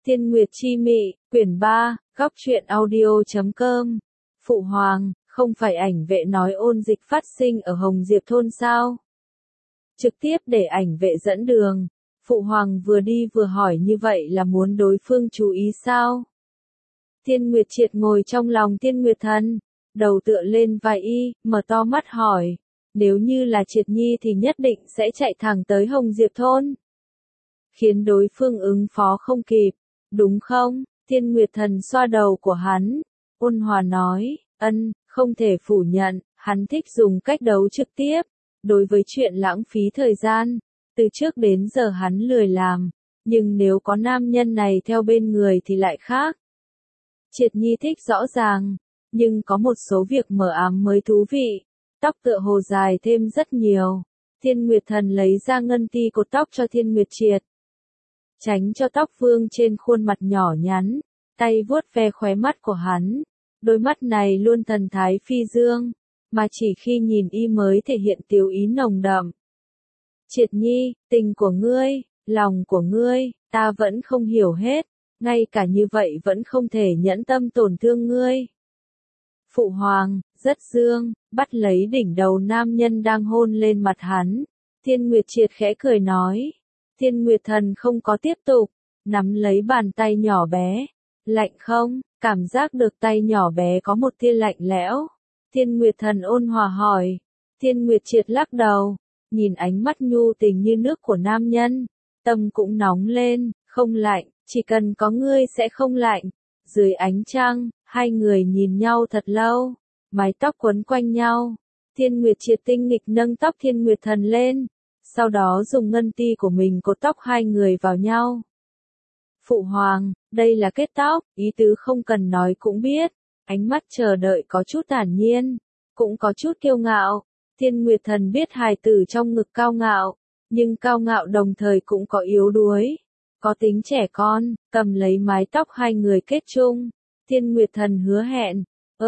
Thiên Nguyệt Chi Mị, quyển 3, góc truyện audio.com. Phụ hoàng, không phải ảnh vệ nói ôn dịch phát sinh ở Hồng Diệp thôn sao? Trực tiếp để ảnh vệ dẫn đường. Phụ hoàng vừa đi vừa hỏi như vậy là muốn đối phương chú ý sao? Thiên Nguyệt Triệt ngồi trong lòng Thiên Nguyệt Thần, đầu tựa lên vai y, mở to mắt hỏi. Nếu như là Triệt Nhi thì nhất định sẽ chạy thẳng tới Hồng Diệp thôn. Khiến đối phương ứng phó không kịp, đúng không? Thiên Nguyệt Thần xoa đầu của hắn, ôn hòa nói, không thể phủ nhận, hắn thích dùng cách đấu trực tiếp. Đối với chuyện lãng phí thời gian, từ trước đến giờ hắn lười làm, nhưng nếu có nam nhân này theo bên người thì lại khác. Triệt Nhi thích rõ ràng, nhưng có một số việc mờ ám mới thú vị. Tóc tựa hồ dài thêm rất nhiều. Thiên Nguyệt Thần lấy ra ngân ti cột tóc cho Thiên Nguyệt Triệt. Tránh cho tóc vương trên khuôn mặt nhỏ nhắn, tay vuốt ve khóe mắt của hắn. Đôi mắt này luôn thần thái phi dương, mà chỉ khi nhìn y mới thể hiện tiểu ý nồng đậm. Triệt Nhi, tình của ngươi, lòng của ngươi, ta vẫn không hiểu hết, ngay cả như vậy vẫn không thể nhẫn tâm tổn thương ngươi. Phụ hoàng, rất dương, bắt lấy đỉnh đầu nam nhân đang hôn lên mặt hắn. Thiên Nguyệt Triệt khẽ cười nói. Thiên Nguyệt Thần không có tiếp tục, nắm lấy bàn tay nhỏ bé. Lạnh không? Cảm giác được tay nhỏ bé có một tia lạnh lẽo. Thiên Nguyệt Thần ôn hòa hỏi. Thiên Nguyệt Triệt lắc đầu, nhìn ánh mắt nhu tình như nước của nam nhân. Tâm cũng nóng lên, không lạnh, chỉ cần có ngươi sẽ không lạnh. Dưới ánh trăng, hai người nhìn nhau thật lâu, mái tóc quấn quanh nhau. Thiên Nguyệt Triệt tinh nghịch nâng tóc Thiên Nguyệt Thần lên, sau đó dùng ngân ti của mình cột tóc hai người vào nhau. Phụ hoàng, đây là kết tóc, ý tứ không cần nói cũng biết. Ánh mắt chờ đợi có chút thản nhiên, cũng có chút kiêu ngạo. Thiên Nguyệt Thần biết hài tử trong ngực cao ngạo, nhưng cao ngạo đồng thời cũng có yếu đuối, có tính trẻ con. Cầm lấy mái tóc hai người kết chung, Thiên Nguyệt Thần hứa hẹn,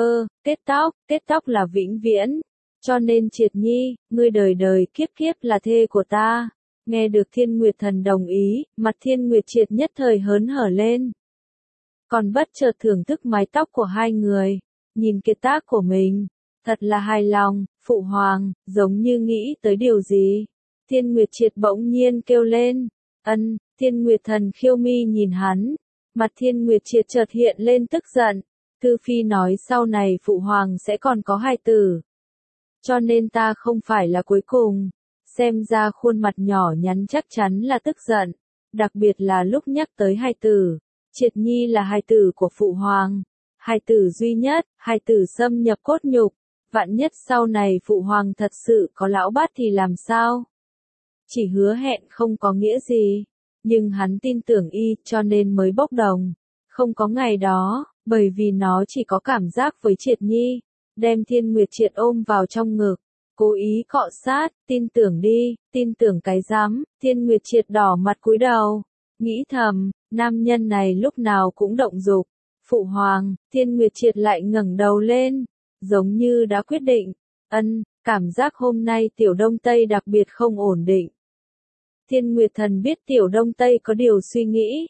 kết tóc là vĩnh viễn, cho nên Triệt Nhi, ngươi đời đời kiếp kiếp là thê của ta. Nghe được Thiên Nguyệt Thần đồng ý, mặt Thiên Nguyệt Triệt nhất thời hớn hở lên. Còn bất chợt thưởng thức mái tóc của hai người, nhìn kiệt tác của mình, thật là hài lòng. Phụ hoàng, giống như nghĩ tới điều gì. Thiên Nguyệt Triệt bỗng nhiên kêu lên, Thiên Nguyệt Thần khiêu mi nhìn hắn, mặt Thiên Nguyệt Triệt chợt hiện lên tức giận. Thư Phi nói sau này phụ hoàng sẽ còn có hài tử, cho nên ta không phải là cuối cùng. Xem ra khuôn mặt nhỏ nhắn chắc chắn là tức giận, đặc biệt là lúc nhắc tới hài tử. Triệt Nhi là hài tử của phụ hoàng, hài tử duy nhất, hài tử xâm nhập cốt nhục. Vạn nhất sau này phụ hoàng thật sự có lão bát thì làm sao? Chỉ hứa hẹn không có nghĩa gì, nhưng hắn tin tưởng y cho nên mới bốc đồng. Không có ngày đó, bởi vì nó chỉ có cảm giác với Triệt Nhi, đem Thiên Nguyệt Triệt ôm vào trong ngực, cố ý cọ sát. Tin tưởng đi, tin tưởng cái rắm. Thiên Nguyệt Triệt đỏ mặt cúi đầu, nghĩ thầm, nam nhân này lúc nào cũng động dục. Phụ hoàng, Thiên Nguyệt Triệt lại ngẩng đầu lên, giống như đã quyết định. Cảm giác hôm nay Tiểu Đông Tây đặc biệt không ổn định. Thiên Nguyệt Thần biết Tiểu Đông Tây có điều suy nghĩ.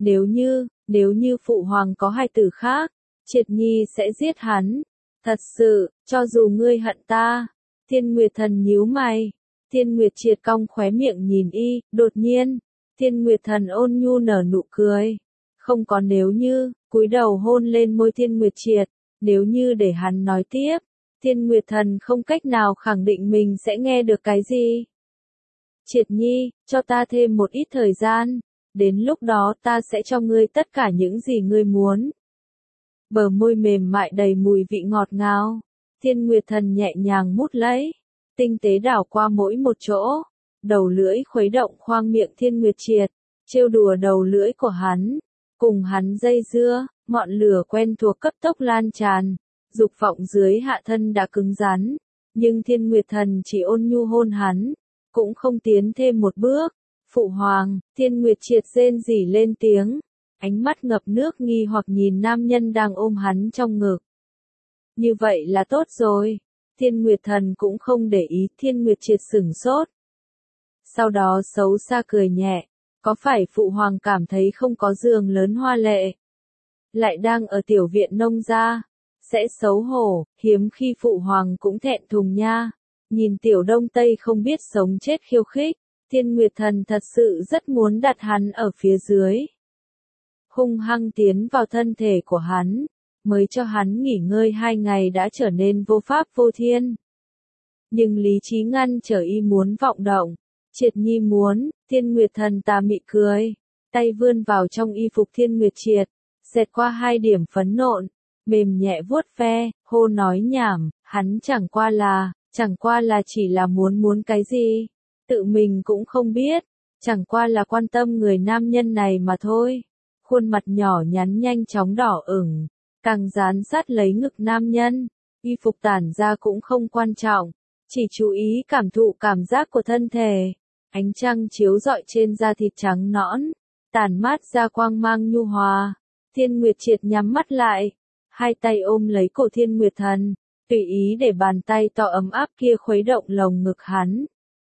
Nếu như phụ hoàng có hài tử khác, Triệt Nhi sẽ giết hắn. Thật sự, cho dù ngươi hận ta. Thiên Nguyệt Thần nhíu mày. Thiên Nguyệt Triệt cong khóe miệng nhìn y, đột nhiên, Thiên Nguyệt Thần ôn nhu nở nụ cười. Không có nếu như, cúi đầu hôn lên môi Thiên Nguyệt Triệt. Nếu như để hắn nói tiếp, Thiên Nguyệt Thần không cách nào khẳng định mình sẽ nghe được cái gì. Triệt Nhi, cho ta thêm một ít thời gian, đến lúc đó ta sẽ cho ngươi tất cả những gì ngươi muốn. Bờ môi mềm mại đầy mùi vị ngọt ngào, Thiên Nguyệt Thần nhẹ nhàng mút lấy, tinh tế đảo qua mỗi một chỗ, đầu lưỡi khuấy động khoang miệng Thiên Nguyệt Triệt, trêu đùa đầu lưỡi của hắn, cùng hắn dây dưa. Ngọn lửa quen thuộc cấp tốc lan tràn, dục vọng dưới hạ thân đã cứng rắn, nhưng Thiên Nguyệt Thần chỉ ôn nhu hôn hắn, cũng không tiến thêm một bước. Phụ hoàng, Thiên Nguyệt Triệt rên rỉ lên tiếng, ánh mắt ngập nước nghi hoặc nhìn nam nhân đang ôm hắn trong ngực. Như vậy là tốt rồi. Thiên Nguyệt Thần cũng không để ý. Thiên Nguyệt Triệt sửng sốt, sau đó xấu xa cười nhẹ, Có phải phụ hoàng cảm thấy không có giường lớn hoa lệ? Lại đang ở tiểu viện nông gia. Sẽ xấu hổ, hiếm khi phụ hoàng cũng thẹn thùng nha. Nhìn tiểu đông tây không biết sống chết khiêu khích. Thiên Nguyệt Thần thật sự rất muốn đặt hắn ở phía dưới. Hung hăng tiến vào thân thể của hắn. Mới cho hắn nghỉ ngơi 2 ngày đã trở nên vô pháp vô thiên. Nhưng lý trí ngăn trở y muốn vọng động. Triệt Nhi muốn, Thiên Nguyệt Thần tà mị cười. Tay vươn vào trong y phục Thiên Nguyệt Triệt. Xẹt qua 2 điểm phấn nộn. Mềm nhẹ vuốt ve, hô nói nhảm, hắn chẳng qua là chỉ là muốn cái gì. Tự mình cũng không biết. Chẳng qua là quan tâm người nam nhân này mà thôi. Khuôn mặt nhỏ nhắn nhanh chóng đỏ ửng. Càng dán sát lấy ngực nam nhân. Y phục tản ra cũng không quan trọng. Chỉ chú ý cảm thụ cảm giác của thân thể. Ánh trăng chiếu rọi trên da thịt trắng nõn. Tản mát ra quang mang nhu hòa. Thiên Nguyệt Triệt nhắm mắt lại. 2 tay ôm lấy cổ Thiên Nguyệt Thần. Tùy ý để bàn tay to ấm áp kia khuấy động lồng ngực hắn.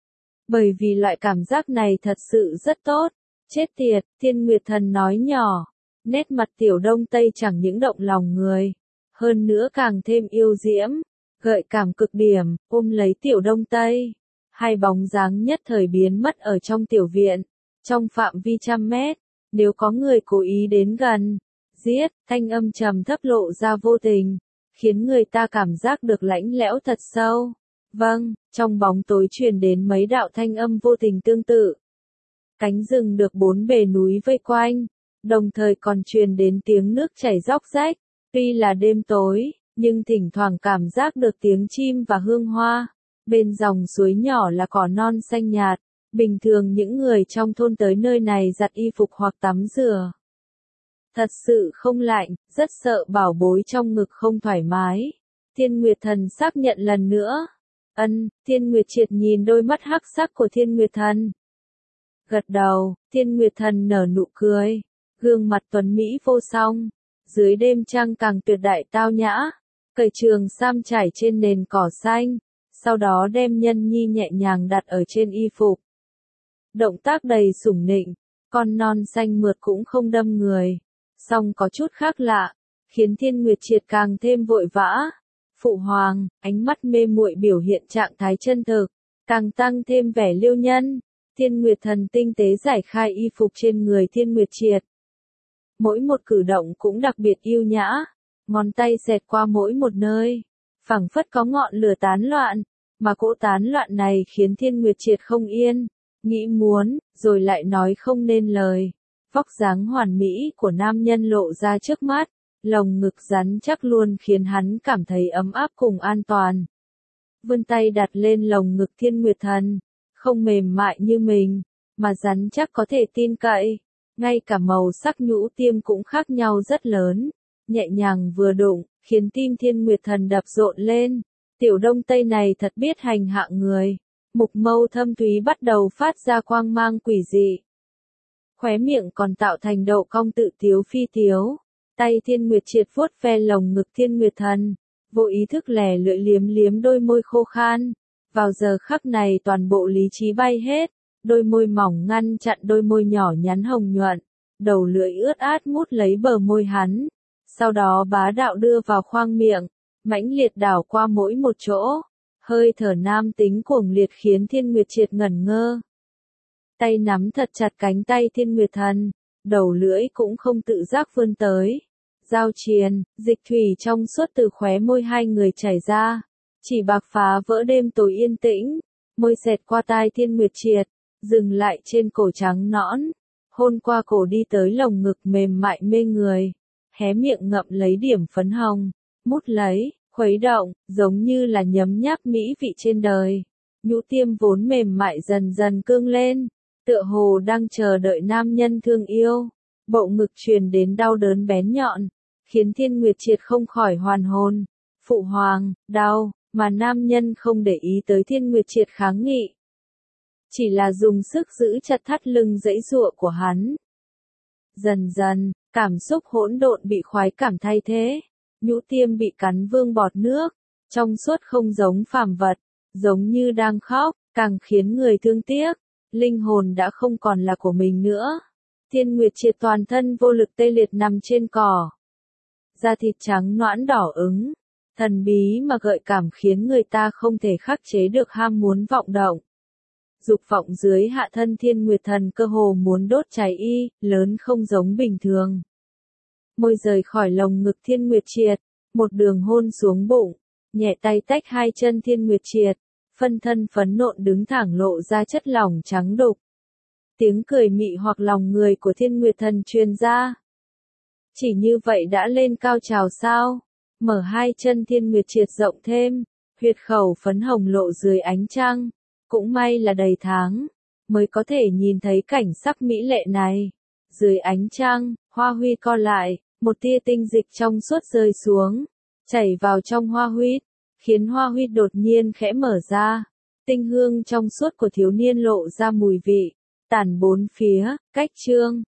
Bởi vì loại cảm giác này thật sự rất tốt. Chết tiệt, Thiên Nguyệt Thần nói nhỏ. Nét mặt tiểu đông tây chẳng những động lòng người. Hơn nữa càng thêm yêu diễm. Gợi cảm cực điểm, ôm lấy tiểu đông tây. 2 bóng dáng nhất thời biến mất ở trong tiểu viện. Trong phạm vi 100 mét. Nếu có người cố ý đến gần. Giết, thanh âm trầm thấp lộ ra vô tình. Khiến người ta cảm giác được lãnh lẽo thật sâu. Vâng, trong bóng tối truyền đến mấy đạo thanh âm vô tình tương tự. Cánh rừng được 4 bề núi vây quanh. Đồng thời còn truyền đến tiếng nước chảy róc rách. Tuy là đêm tối, nhưng thỉnh thoảng cảm giác được tiếng chim và hương hoa. Bên dòng suối nhỏ là cỏ non xanh nhạt. Bình thường những người trong thôn tới nơi này giặt y phục hoặc tắm rửa. Thật sự không lạnh, rất sợ bảo bối trong ngực không thoải mái. Thiên Nguyệt Thần xác nhận lần nữa. Thiên Nguyệt Triệt nhìn đôi mắt hắc sắc của Thiên Nguyệt Thần. Gật đầu, Thiên Nguyệt Thần nở nụ cười. Gương mặt tuấn Mỹ vô song. Dưới đêm trăng càng tuyệt đại tao nhã. Cởi trường sam trải trên nền cỏ xanh. Sau đó đem nhân nhi nhẹ nhàng đặt ở trên y phục. Động tác đầy sủng nịnh. Con non xanh mượt cũng không đâm người. Song có chút khác lạ. Khiến Thiên Nguyệt Triệt càng thêm vội vã. Phụ hoàng, ánh mắt mê muội biểu hiện trạng thái chân thực. Càng tăng thêm vẻ liêu nhân. Thiên Nguyệt Thần tinh tế giải khai y phục trên người Thiên Nguyệt Triệt. Mỗi một cử động cũng đặc biệt yêu nhã. Ngón tay xẹt qua mỗi một nơi. Phảng phất có ngọn lửa tán loạn. Mà cỗ tán loạn này khiến Thiên Nguyệt Triệt không yên. Nghĩ muốn, rồi lại nói không nên lời. Vóc dáng hoàn mỹ của nam nhân lộ ra trước mắt. Lồng ngực rắn chắc luôn khiến hắn cảm thấy ấm áp cùng an toàn. Vươn tay đặt lên lồng ngực Thiên Nguyệt Thần. Không mềm mại như mình, mà rắn chắc có thể tin cậy. Ngay cả màu sắc nhũ tiêm cũng khác nhau rất lớn. Nhẹ nhàng vừa đụng, khiến tim Thiên Nguyệt Thần đập rộn lên. Tiểu đông tây này thật biết hành hạ người. Mục mâu thâm thúy bắt đầu phát ra quang mang quỷ dị. Khóe miệng còn tạo thành độ cong tự tiếu phi tiếu. Tay Thiên Nguyệt Triệt vuốt ve lồng ngực Thiên Nguyệt Thần. Vô ý thức lẻ lưỡi liếm liếm đôi môi khô khan. Vào giờ khắc này toàn bộ lý trí bay hết. Đôi môi mỏng ngăn chặn đôi môi nhỏ nhắn hồng nhuận. Đầu lưỡi ướt át mút lấy bờ môi hắn. Sau đó bá đạo đưa vào khoang miệng. Mãnh liệt đảo qua mỗi một chỗ. Hơi thở nam tính cuồng liệt khiến Thiên Nguyệt Triệt ngẩn ngơ. Tay nắm thật chặt cánh tay Thiên Nguyệt Thần. Đầu lưỡi cũng không tự giác vươn tới. Giao triền, dịch thủy trong suốt từ khóe môi 2 người chảy ra. Chỉ bạc phá vỡ đêm tối yên tĩnh. Môi xẹt qua tai Thiên Nguyệt Triệt. Dừng lại trên cổ trắng nõn. Hôn qua cổ đi tới lồng ngực mềm mại mê người. Hé miệng ngậm lấy điểm phấn hồng. Mút lấy, khuấy động, giống như là nhấm nháp mỹ vị trên đời. Nhũ tiêm vốn mềm mại dần dần cương lên. Tựa hồ đang chờ đợi nam nhân thương yêu. Bộ ngực truyền đến đau đớn bén nhọn. Khiến Thiên Nguyệt Triệt không khỏi hoàn hồn. Phụ hoàng, đau, mà nam nhân không để ý tới Thiên Nguyệt Triệt kháng nghị. Chỉ là dùng sức giữ chặt thắt lưng dãy giụa của hắn. Dần dần, cảm xúc hỗn độn bị khoái cảm thay thế. Nhũ tiêm bị cắn vương bọt nước. Trong suốt không giống phàm vật. Giống như đang khóc, càng khiến người thương tiếc. linh hồn đã không còn là của mình nữa. Thiên Nguyệt Triệt toàn thân vô lực tê liệt nằm trên cỏ. Da thịt trắng nõn đỏ ửng, thần bí mà gợi cảm khiến người ta không thể khắc chế được ham muốn vọng động. Dục vọng dưới hạ thân Thiên Nguyệt Thần cơ hồ muốn đốt cháy y, lớn không giống bình thường. Môi rời khỏi lồng ngực Thiên Nguyệt Triệt, một đường hôn xuống bụng, nhẹ tay tách hai chân Thiên Nguyệt Triệt, phân thân phấn nộn đứng thẳng lộ ra chất lỏng trắng đục. Tiếng cười mị hoặc lòng người của Thiên Nguyệt Thần truyền ra. Chỉ như vậy đã lên cao trào sao? Mở hai chân Thiên Nguyệt Triệt rộng thêm, huyệt khẩu phấn hồng lộ dưới ánh trăng. Cũng may là đầy tháng, mới có thể nhìn thấy cảnh sắc mỹ lệ này. Dưới ánh trăng, hoa huy co lại, một tia tinh dịch trong suốt rơi xuống, chảy vào trong hoa huyết, khiến hoa huyết đột nhiên khẽ mở ra. Tinh hương trong suốt của thiếu niên lộ ra mùi vị, tản bốn phía, cách trương.